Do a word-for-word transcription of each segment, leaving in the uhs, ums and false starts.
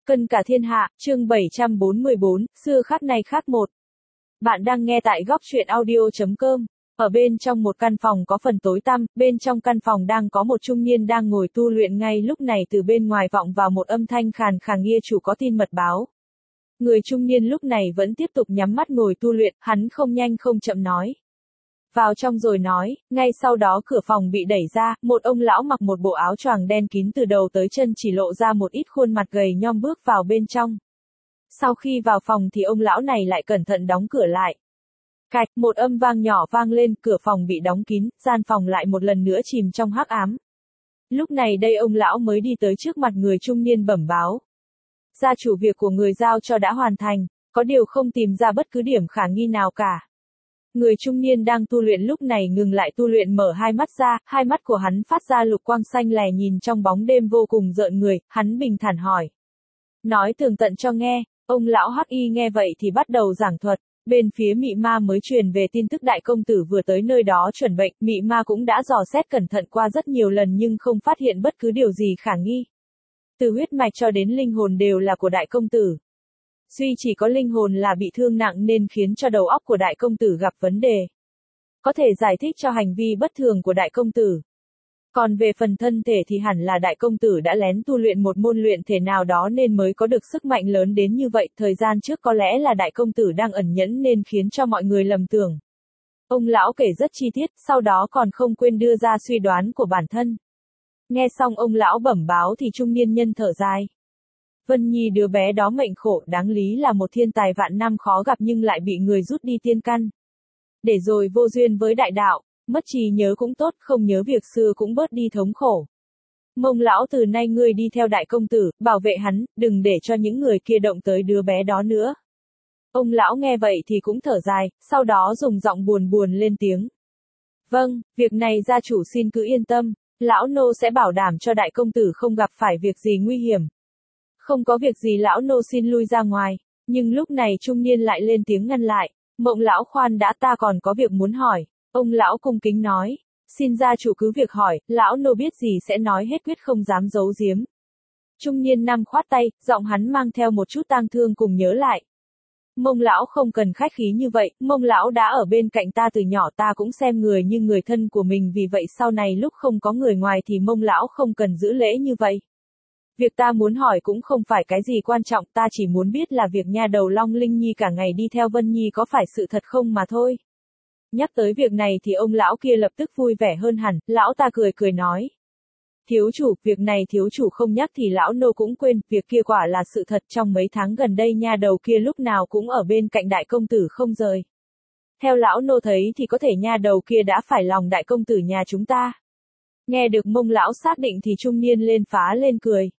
Cân cả thiên hạ, chương bảy trăm bốn mươi bốn, xưa khác nay khác một. Bạn đang nghe tại góc truyện audio chấm com. Ở bên trong một căn phòng có phần tối tăm, bên trong căn phòng đang có một trung niên đang ngồi tu luyện. Ngay lúc này từ bên ngoài vọng vào một âm thanh khàn khàn: "Nghia chủ có tin mật báo." Người trung niên lúc này vẫn tiếp tục nhắm mắt ngồi tu luyện, hắn không nhanh không chậm nói. "Vào trong rồi nói." Ngay sau đó cửa phòng bị đẩy ra, một ông lão mặc một bộ áo choàng đen kín từ đầu tới chân chỉ lộ ra một ít khuôn mặt gầy nhom bước vào bên trong. Sau khi vào phòng thì ông lão này lại cẩn thận đóng cửa lại. Cạch, một âm vang nhỏ vang lên, cửa phòng bị đóng kín, gian phòng lại một lần nữa chìm trong hắc ám. Lúc này đây ông lão mới đi tới trước mặt người trung niên bẩm báo. "Gia chủ, việc của người giao cho đã hoàn thành, có điều không tìm ra bất cứ điểm khả nghi nào cả." Người trung niên đang tu luyện lúc này ngừng lại tu luyện, mở hai mắt ra, hai mắt của hắn phát ra lục quang xanh lè nhìn trong bóng đêm vô cùng rợn người, hắn bình thản hỏi. "Nói tường tận cho nghe." Ông lão Hắc Y nghe vậy thì bắt đầu giảng thuật. Bên phía Mị Ma mới truyền về tin tức đại công tử vừa tới nơi đó chuẩn bệnh, Mị Ma cũng đã dò xét cẩn thận qua rất nhiều lần nhưng không phát hiện bất cứ điều gì khả nghi. Từ huyết mạch cho đến linh hồn đều là của đại công tử. Duy chỉ có linh hồn là bị thương nặng nên khiến cho đầu óc của đại công tử gặp vấn đề. Có thể giải thích cho hành vi bất thường của đại công tử. Còn về phần thân thể thì hẳn là đại công tử đã lén tu luyện một môn luyện thể nào đó nên mới có được sức mạnh lớn đến như vậy. Thời gian trước có lẽ là đại công tử đang ẩn nhẫn nên khiến cho mọi người lầm tưởng. Ông lão kể rất chi tiết, sau đó còn không quên đưa ra suy đoán của bản thân. Nghe xong ông lão bẩm báo thì trung niên nhân thở dài. Vân Nhi đứa bé đó mệnh khổ, đáng lý là một thiên tài vạn năm khó gặp nhưng lại bị người rút đi tiên căn. Để rồi vô duyên với đại đạo, mất trí nhớ cũng tốt, không nhớ việc xưa cũng bớt đi thống khổ. Mông lão, từ nay ngươi đi theo đại công tử, bảo vệ hắn, đừng để cho những người kia động tới đứa bé đó nữa. Ông lão nghe vậy thì cũng thở dài, sau đó dùng giọng buồn buồn lên tiếng. "Vâng, việc này gia chủ xin cứ yên tâm, lão nô sẽ bảo đảm cho đại công tử không gặp phải việc gì nguy hiểm." "Không có việc gì, lão nô xin lui ra ngoài." Nhưng lúc này trung niên lại lên tiếng ngăn lại. "Mộng lão, khoan đã, ta còn có việc muốn hỏi." Ông lão cung kính nói. "Xin gia chủ cứ việc hỏi, lão nô biết gì sẽ nói hết, quyết không dám giấu giếm." Trung niên nam khoát tay, giọng hắn mang theo một chút tang thương cùng nhớ lại. "Mông lão không cần khách khí như vậy, Mông lão đã ở bên cạnh ta từ nhỏ, ta cũng xem người như người thân của mình, vì vậy sau này lúc không có người ngoài thì Mông lão không cần giữ lễ như vậy. Việc ta muốn hỏi cũng không phải cái gì quan trọng, ta chỉ muốn biết là việc nha đầu Long Linh Nhi cả ngày đi theo Vân Nhi có phải sự thật không mà thôi." Nhắc tới việc này thì ông lão kia lập tức vui vẻ hơn hẳn, lão ta cười cười nói. "Thiếu chủ, việc này thiếu chủ không nhắc thì lão nô cũng quên, việc kia quả là sự thật, trong mấy tháng gần đây nha đầu kia lúc nào cũng ở bên cạnh đại công tử không rời. Theo lão nô thấy thì có thể nha đầu kia đã phải lòng đại công tử nhà chúng ta." Nghe được Mông lão xác định thì trung niên lên phá lên cười.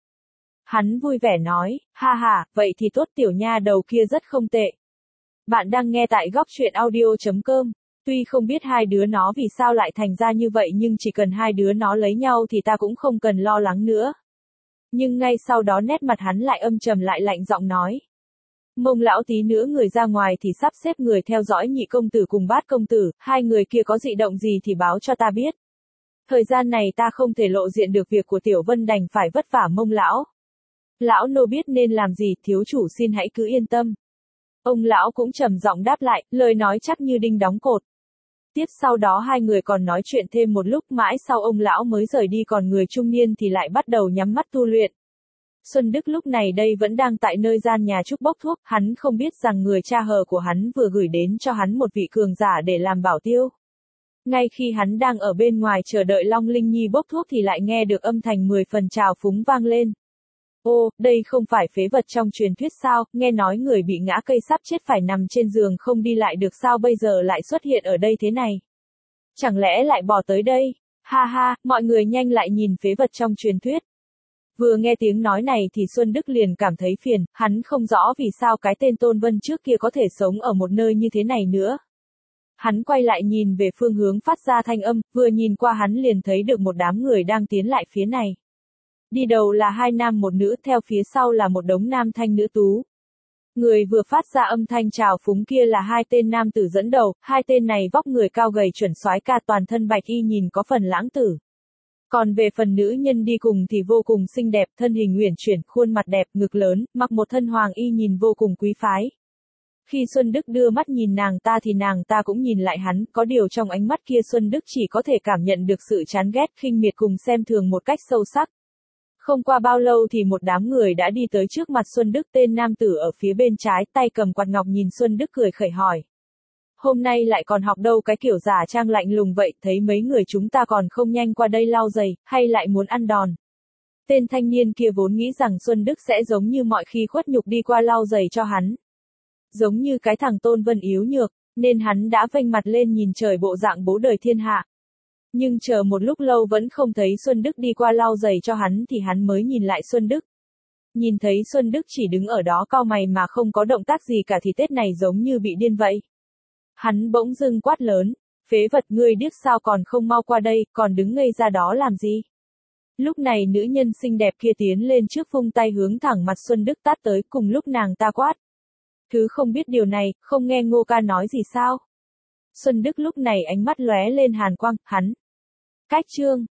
Hắn vui vẻ nói, "Ha ha, vậy thì tốt, tiểu nha đầu kia rất không tệ." Bạn đang nghe tại góc truyện audio chấm com. Tuy không biết hai đứa nó vì sao lại thành ra như vậy nhưng chỉ cần hai đứa nó lấy nhau thì ta cũng không cần lo lắng nữa. Nhưng ngay sau đó nét mặt hắn lại âm trầm lại, lạnh giọng nói. "Mông lão, tí nữa người ra ngoài thì sắp xếp người theo dõi nhị công tử cùng bát công tử, hai người kia có dị động gì thì báo cho ta biết. Thời gian này ta không thể lộ diện được, việc của Tiểu Vân đành phải vất vả Mông lão. Lão nô biết nên làm gì, thiếu chủ xin hãy cứ yên tâm." Ông lão cũng trầm giọng đáp lại, lời nói chắc như đinh đóng cột. Tiếp sau đó hai người còn nói chuyện thêm một lúc, mãi sau ông lão mới rời đi, còn người trung niên thì lại bắt đầu nhắm mắt tu luyện. Xuân Đức lúc này đây vẫn đang tại nơi gian nhà trúc bốc thuốc, hắn không biết rằng người cha hờ của hắn vừa gửi đến cho hắn một vị cường giả để làm bảo tiêu. Ngay khi hắn đang ở bên ngoài chờ đợi Long Linh Nhi bốc thuốc thì lại nghe được âm thanh mười phần trào phúng vang lên. "Ô, đây không phải phế vật trong truyền thuyết sao, nghe nói người bị ngã cây sắp chết phải nằm trên giường không đi lại được, sao bây giờ lại xuất hiện ở đây thế này? Chẳng lẽ lại bỏ tới đây? Ha ha, mọi người nhanh lại nhìn phế vật trong truyền thuyết." Vừa nghe tiếng nói này thì Xuân Đức liền cảm thấy phiền, hắn không rõ vì sao cái tên Tôn Vân trước kia có thể sống ở một nơi như thế này nữa. Hắn quay lại nhìn về phương hướng phát ra thanh âm, vừa nhìn qua hắn liền thấy được một đám người đang tiến lại phía này. Đi đầu là hai nam một nữ, theo phía sau là một đống nam thanh nữ tú. Người vừa phát ra âm thanh trào phúng kia là hai tên nam tử dẫn đầu, hai tên này vóc người cao gầy chuẩn soái ca, toàn thân bạch y nhìn có phần lãng tử. Còn về phần nữ nhân đi cùng thì vô cùng xinh đẹp, thân hình uyển chuyển, khuôn mặt đẹp, ngực lớn, mặc một thân hoàng y nhìn vô cùng quý phái. Khi Xuân Đức đưa mắt nhìn nàng ta thì nàng ta cũng nhìn lại hắn, có điều trong ánh mắt kia Xuân Đức chỉ có thể cảm nhận được sự chán ghét, khinh miệt cùng xem thường một cách sâu sắc. Không qua bao lâu thì một đám người đã đi tới trước mặt Xuân Đức, tên nam tử ở phía bên trái, tay cầm quạt ngọc nhìn Xuân Đức cười khẩy hỏi. Hôm nay lại còn học đâu cái kiểu giả trang lạnh lùng vậy, thấy mấy người chúng ta còn không nhanh qua đây lau giày, hay lại muốn ăn đòn. Tên thanh niên kia vốn nghĩ rằng Xuân Đức sẽ giống như mọi khi khuất nhục đi qua lau giày cho hắn. Giống như cái thằng Tôn Vân yếu nhược, nên hắn đã vênh mặt lên nhìn trời bộ dạng bố đời thiên hạ. Nhưng chờ một lúc lâu vẫn không thấy Xuân Đức đi qua lau giày cho hắn thì hắn mới nhìn lại Xuân Đức. Nhìn thấy Xuân Đức chỉ đứng ở đó cau mày mà không có động tác gì cả thì Tết này giống như bị điên vậy. Hắn bỗng dưng quát lớn, phế vật, ngươi điếc sao còn không mau qua đây, còn đứng ngây ra đó làm gì? Lúc này nữ nhân xinh đẹp kia tiến lên trước vung tay hướng thẳng mặt Xuân Đức tát tới, cùng lúc nàng ta quát. Thứ không biết điều này, không nghe Ngô ca nói gì sao? Xuân Đức lúc này ánh mắt lóe lên hàn quang, hắn. Cách chương.